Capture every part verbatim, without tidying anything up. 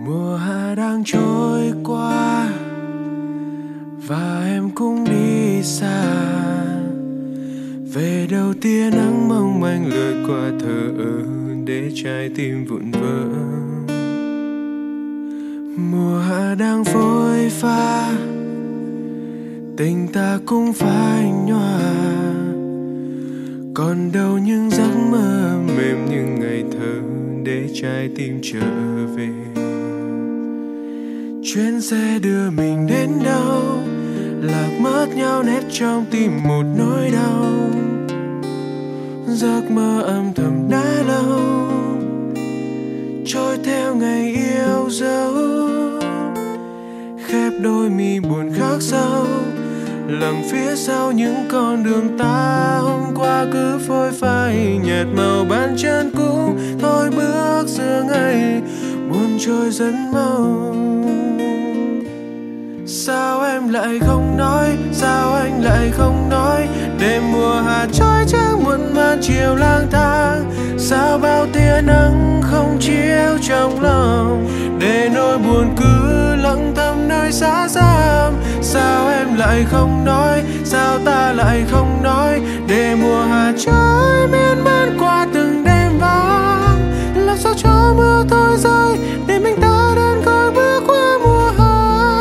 Mùa hạ đang trôi qua và em cũng đi xa, về đầu tia nắng mong manh lướt qua thờ ơ để trái tim vụn vỡ. Mùa hạ đang phôi pha, tình ta cũng phai nhòa, còn đâu những giấc mơ mềm như ngày thơ để trái tim trở về. Chuyến xe đưa mình đến đâu, lạc mất nhau nét trong tim một nỗi đau. Giấc mơ âm thầm đã lâu, trôi theo ngày yêu dấu. Khép đôi mi buồn khắc sâu, lặng phía sau những con đường ta hôm qua cứ phôi phai nhạt màu bàn chân cũ. Thôi bước giữa ngày buồn trôi dẫn mau. Sao em lại không nói, sao anh lại không nói, đêm mùa hạ trói trắng muộn màn chiều lang thang. Sao bao tia nắng không chiếu trong lòng, để nỗi buồn cứ lặng thầm nơi xa xăm. Sao em lại không nói, sao ta lại không nói, để mùa hạ trói miên man qua từng đêm vắng. Làm sao cho mưa thôi rơi, để mình ta đơn côi bước qua mùa hạ.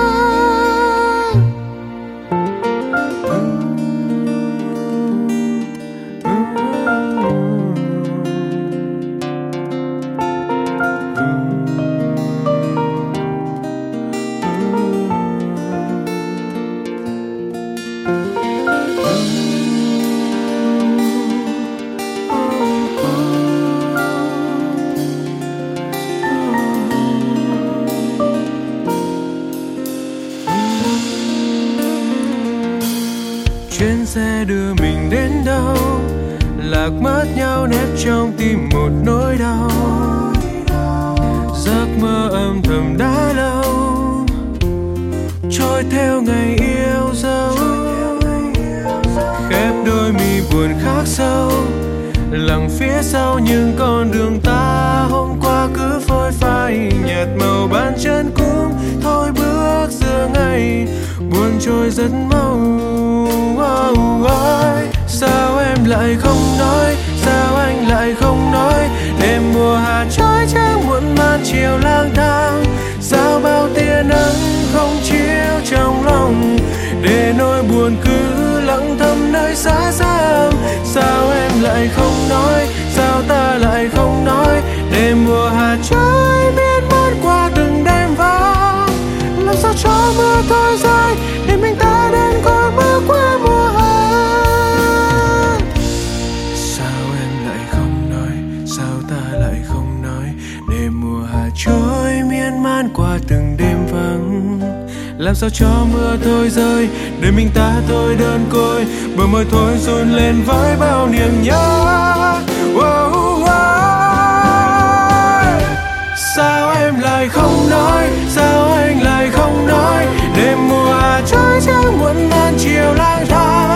Chuyến xe đưa mình đến đâu, lạc mất nhau nét trong tim một nỗi đau. Giấc mơ âm thầm đã lâu, trôi theo ngày yêu dấu. Khép đôi mi buồn khắc sâu, lặng phía sau những con đường ta hôm qua cứ phôi phai nhạt màu bàn chân cũ. Thôi bước giữa ngày buồn trôi rất mau. Oh, oh. Sao em lại không nói, sao anh lại không nói, đêm mùa hạ trói trắng muộn màn chiều lang thang. Sao bao tia nắng không chiếu trong lòng, để nỗi buồn cứ lặng thầm nơi xa xăm. Sao em lại không nói, sao ta lại không nói, đêm mùa hạ trói miên man qua từng đêm vắng. Làm sao cho mưa thôi rơi, để mình ta đến coi bước qua mùa hạ. Sao em lại không nói, sao ta lại không nói, đêm mùa hạ trôi miên man qua từng đêm vắng. Làm sao cho mưa thôi rơi, để mình ta thôi đơn côi, bờ môi thôi run lên với bao niềm nhớ. Oh, oh. Sao em lại không nói, sao anh lại không nói, đêm mùa hạ trói trắng muộn màn chiều lang thang.